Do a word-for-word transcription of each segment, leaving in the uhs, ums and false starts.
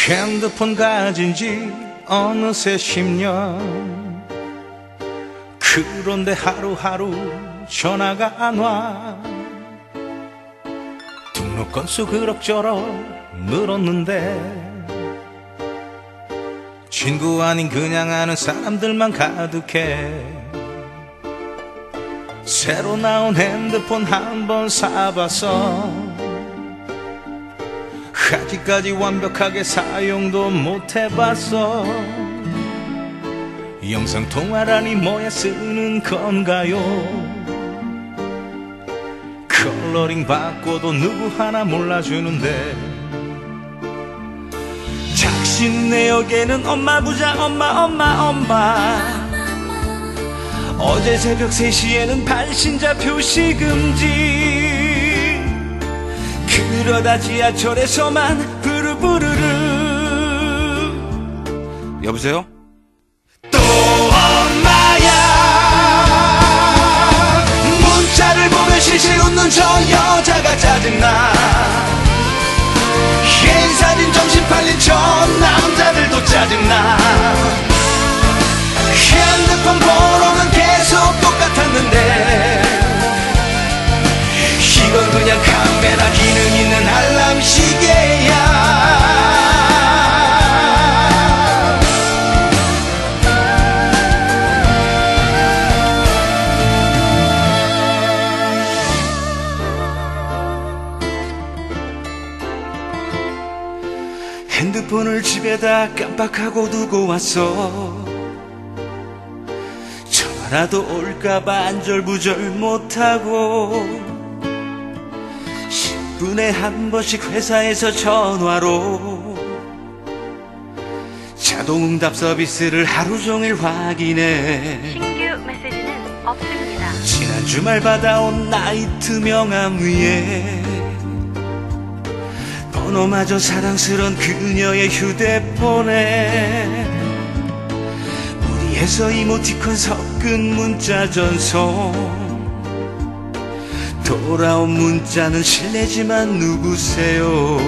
핸드폰 가진 지 어느새 십 년. 그런데 하루하루 전화가 안 와. 등록 건수 그럭저럭 늘었는데 친구 아닌 그냥 아는 사람들만 가득해. 새로 나온 핸드폰 한번 사봤어. 아직까지 완벽하게 사용도 못 해봤어. 영상통화라니 뭐야 쓰는 건가요? 컬러링 바꿔도 누구 하나 몰라주는데 작심 내역에는 엄마 부자 엄마 엄마 엄마. 어제 새벽 세 시에는 발신자 표시 금지. 그러다 지하철에서만 부르부르르. 여보세요? 또 엄마야. 문자를 보면 실실 웃는 저 여자가 짜증나. 개인 사진 정신 팔린 저 남자들도 짜증나. 핸드폰 번호는 계속 똑같았는데 이건 그냥 카메라 기능 있는 알람 시계야. 핸드폰을 집에다 깜빡하고 두고 왔어. 전화라도 올까봐 안절부절 못하고 십 분에 한 번씩 회사에서 전화로 자동응답 서비스를 하루 종일 확인해. 신규 메시지는 없습니다. 지난 주말 받아온 나이트 명함 위에 번호마저 사랑스런 그녀의 휴대폰에 무리해서 이모티콘 섞은 문자 전송. 돌아온 문자는 실례지만 누구세요?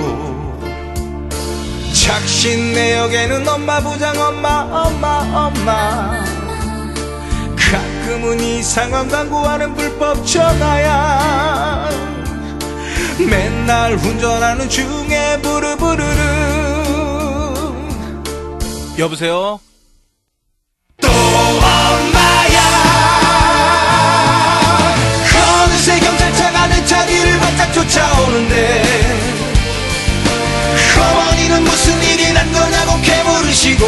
작신 내역에는 엄마 부장 엄마 엄마 엄마. 가끔은 이상한 광고하는 불법 전화야. 맨날 운전하는 중에 부르부르르. 여보세요? 또 엄마야. 어느새 경찰차가 내 차기를 바짝 쫓아오는데 어머니는 무슨 일이 난 거냐고 캐물으시고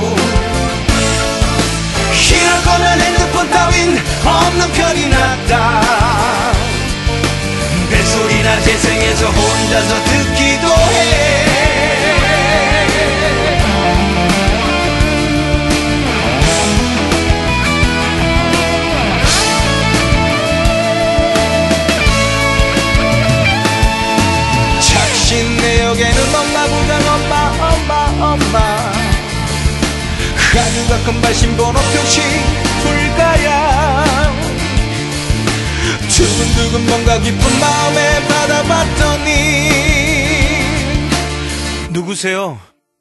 이럴 거면 핸드폰 따윈 없는 편이 낫다. 뱃소리나 재생해서 혼자서 듣기도 해. 내역에는 엄마 부장 엄마 엄마 엄마. 아주가 큰 발신번호 표시 불가야. 두근두근 뭔가 기쁜 마음에 받아봤더니 누구세요?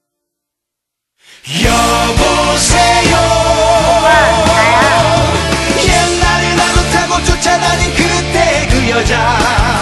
여보세요. 오빠 나야. 옛날에 나도 타고 쫓아다닌 그때 그 여자.